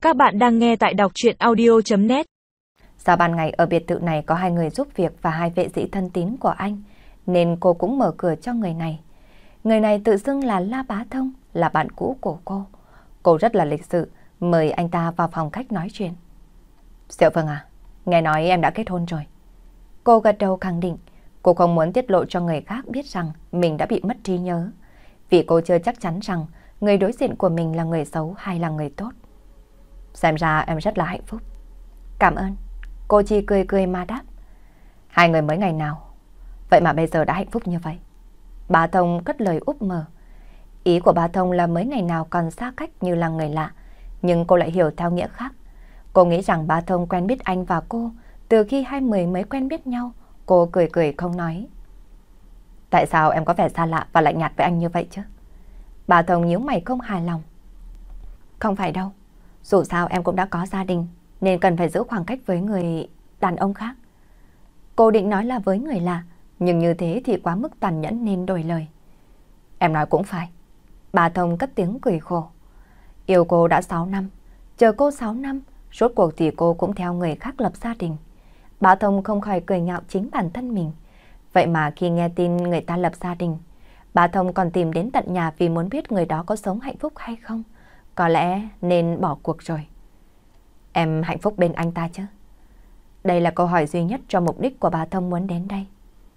Các bạn đang nghe tại đọc truyện audio.net. Sau ban ngày ở biệt thự này có 2 người giúp việc và 2 vệ sĩ thân tín của anh, nên cô cũng mở cửa cho người này. Người này tự xưng là La Bá Thông, là bạn cũ của cô. Cô rất là lịch sự, mời anh ta vào phòng khách nói chuyện. Diệu Phương à, nghe nói em đã kết hôn rồi. Cô gật đầu khẳng định, cô không muốn tiết lộ cho người khác biết rằng mình đã bị mất trí nhớ, vì cô chưa chắc chắn rằng người đối diện của mình là người xấu hay là người tốt. Xem ra em rất là hạnh phúc. Cảm ơn. Cô chỉ cười cười mà đáp. 2 người mới ngày nào, vậy mà bây giờ đã hạnh phúc như vậy. Bá Thông cất lời úp mở. Ý của Bá Thông là mấy ngày nào còn xa cách như là người lạ, nhưng cô lại hiểu theo nghĩa khác. Cô nghĩ rằng Bá Thông quen biết anh và cô từ khi 2 người mới quen biết nhau. Cô cười cười không nói. Tại sao em có vẻ xa lạ và lạnh nhạt với anh như vậy chứ? Bá Thông nhíu mày không hài lòng. Không phải đâu, dù sao em cũng đã có gia đình, nên cần phải giữ khoảng cách với người đàn ông khác. Cô định nói là với người lạ, nhưng như thế thì quá mức tàn nhẫn nên đổi lời. Em nói cũng phải. Bá Thông cất tiếng cười khổ. Yêu cô đã 6 năm, chờ cô 6 năm, rốt cuộc thì cô cũng theo người khác lập gia đình. Bá Thông không khỏi cười nhạo chính bản thân mình. Vậy mà khi nghe tin người ta lập gia đình, Bá Thông còn tìm đến tận nhà vì muốn biết người đó có sống hạnh phúc hay không. Có lẽ nên bỏ cuộc rồi. Em hạnh phúc bên anh ta chứ? Đây là câu hỏi duy nhất cho mục đích của Bá Thông muốn đến đây.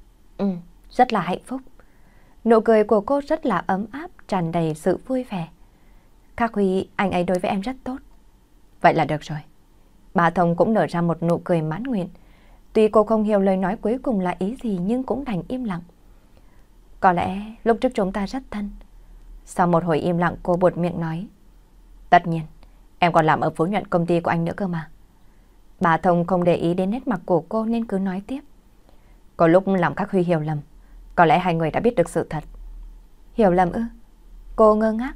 Rất là hạnh phúc. Nụ cười của cô rất là ấm áp, tràn đầy sự vui vẻ. Khắc Huy, anh ấy đối với em rất tốt. Vậy là được rồi. Bá Thông cũng nở ra một nụ cười mãn nguyện. Tuy cô không hiểu lời nói cuối cùng là ý gì nhưng cũng đành im lặng. Có lẽ lúc trước chúng ta rất thân. Sau một hồi im lặng cô buột miệng nói. Tất nhiên, em còn làm ở phố nhuận công ty của anh nữa cơ mà. Bá Thông không để ý đến nét mặt của cô nên cứ nói tiếp. Có lúc làm Khắc Huy hiểu lầm. Có lẽ 2 người đã biết được sự thật. Hiểu lầm ư? Cô ngơ ngác.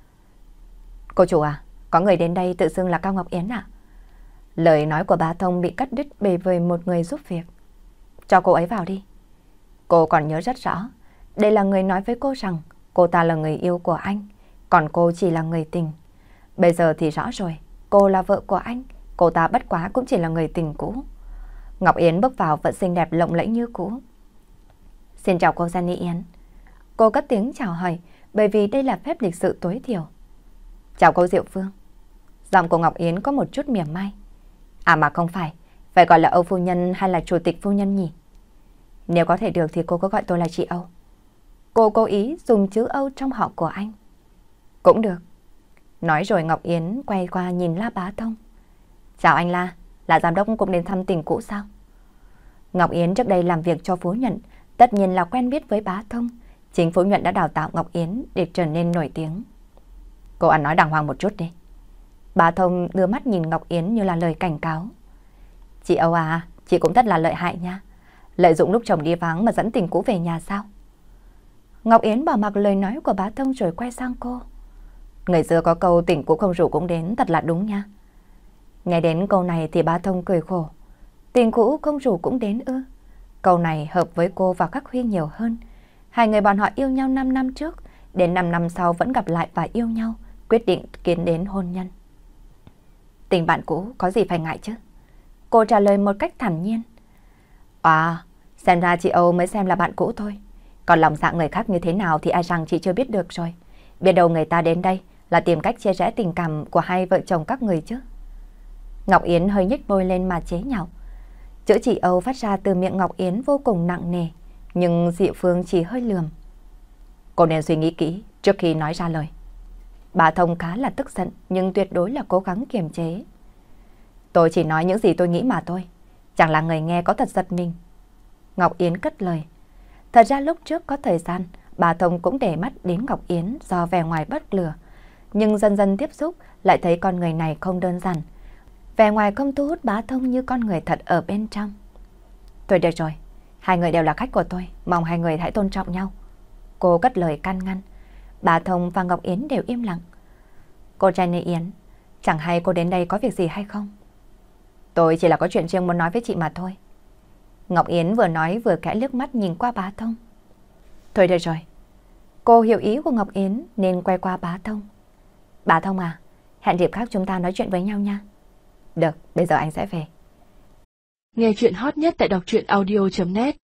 Cô chủ à, có người đến đây tự xưng là Cao Ngọc Yến à? Lời nói của Bá Thông bị cắt đứt bề vời một người giúp việc. Cho cô ấy vào đi. Cô còn nhớ rất rõ. Đây là người nói với cô rằng cô ta là người yêu của anh, còn cô chỉ là người tình. Bây giờ thì rõ rồi, cô là vợ của anh, cô ta bất quá cũng chỉ là người tình cũ. Ngọc Yến bước vào vẫn xinh đẹp lộng lẫy như cũ. Xin chào cô Jenny Yến. Cô cất tiếng chào hỏi bởi vì đây là phép lịch sự tối thiểu. Chào cô Diệu Phương. Giọng của Ngọc Yến có một chút mỉa mai. À mà không phải gọi là Âu phu nhân hay là chủ tịch phu nhân nhỉ? Nếu có thể được thì cô có gọi tôi là chị Âu. Cô cố ý dùng chữ Âu trong họ của anh. Cũng được. Nói rồi Ngọc Yến quay qua nhìn La Bá Thông. Chào anh La, là giám đốc cũng đến thăm tình cũ sao? Ngọc Yến trước đây làm việc cho Phú Nhuận, tất nhiên là quen biết với Bá Thông. Chính Phú Nhuận đã đào tạo Ngọc Yến để trở nên nổi tiếng. Cô ăn nói đàng hoàng một chút đi. Bá Thông đưa mắt nhìn Ngọc Yến như là lời cảnh cáo. Chị Âu à, chị cũng thật là lợi hại nha. Lợi dụng lúc chồng đi vắng mà dẫn tình cũ về nhà sao? Ngọc Yến bỏ mặc lời nói của Bá Thông rồi quay sang cô. Người xưa có câu tình cũ không rủ cũng đến, thật là đúng nha. Nghe đến câu này thì Bá Thông cười khổ. Tình cũ không rủ cũng đến ư? Câu này hợp với cô và Khắc Huy nhiều hơn. 2 người bọn họ yêu nhau 5 năm trước, đến 5 năm sau vẫn gặp lại và yêu nhau, quyết định tiến đến hôn nhân. Tình bạn cũ có gì phải ngại chứ? Cô trả lời một cách thản nhiên. À, xem ra chị Âu mới xem là bạn cũ thôi. Còn lòng dạ người khác như thế nào thì ai rằng chị chưa biết được rồi. Biết đâu người ta đến đây là tìm cách chia rẽ tình cảm của 2 vợ chồng các người chứ. Ngọc Yến hơi nhếch môi lên mà chế nhạo. Chữ chị Âu phát ra từ miệng Ngọc Yến vô cùng nặng nề, nhưng Diệu Phương chỉ hơi lườm. Cô nên suy nghĩ kỹ trước khi nói ra lời. Bà Thông khá là tức giận nhưng tuyệt đối là cố gắng kiềm chế. Tôi chỉ nói những gì tôi nghĩ mà thôi, chẳng là người nghe có thật giật mình. Ngọc Yến cất lời. Thật ra lúc trước có thời gian, bà Thông cũng để mắt đến Ngọc Yến do vẻ ngoài bất lừa. Nhưng dần dần tiếp xúc lại thấy con người này không đơn giản. Vẻ ngoài không thu hút Bá Thông như con người thật ở bên trong. Thôi được rồi, 2 người đều là khách của tôi, mong 2 người hãy tôn trọng nhau. Cô cất lời can ngăn. Bá Thông và Ngọc Yến đều im lặng. Cô Jenny Yến, chẳng hay cô đến đây có việc gì hay không? Tôi chỉ là có chuyện riêng muốn nói với chị mà thôi. Ngọc Yến vừa nói vừa khẽ liếc mắt nhìn qua Bá Thông. Thôi được rồi. Cô hiểu ý của Ngọc Yến nên quay qua Bá Thông. Bá Thông à, Hẹn dịp khác chúng ta nói chuyện với nhau nha. Được, bây giờ anh sẽ về. Nghe chuyện hot nhất tại đọc truyện audio.net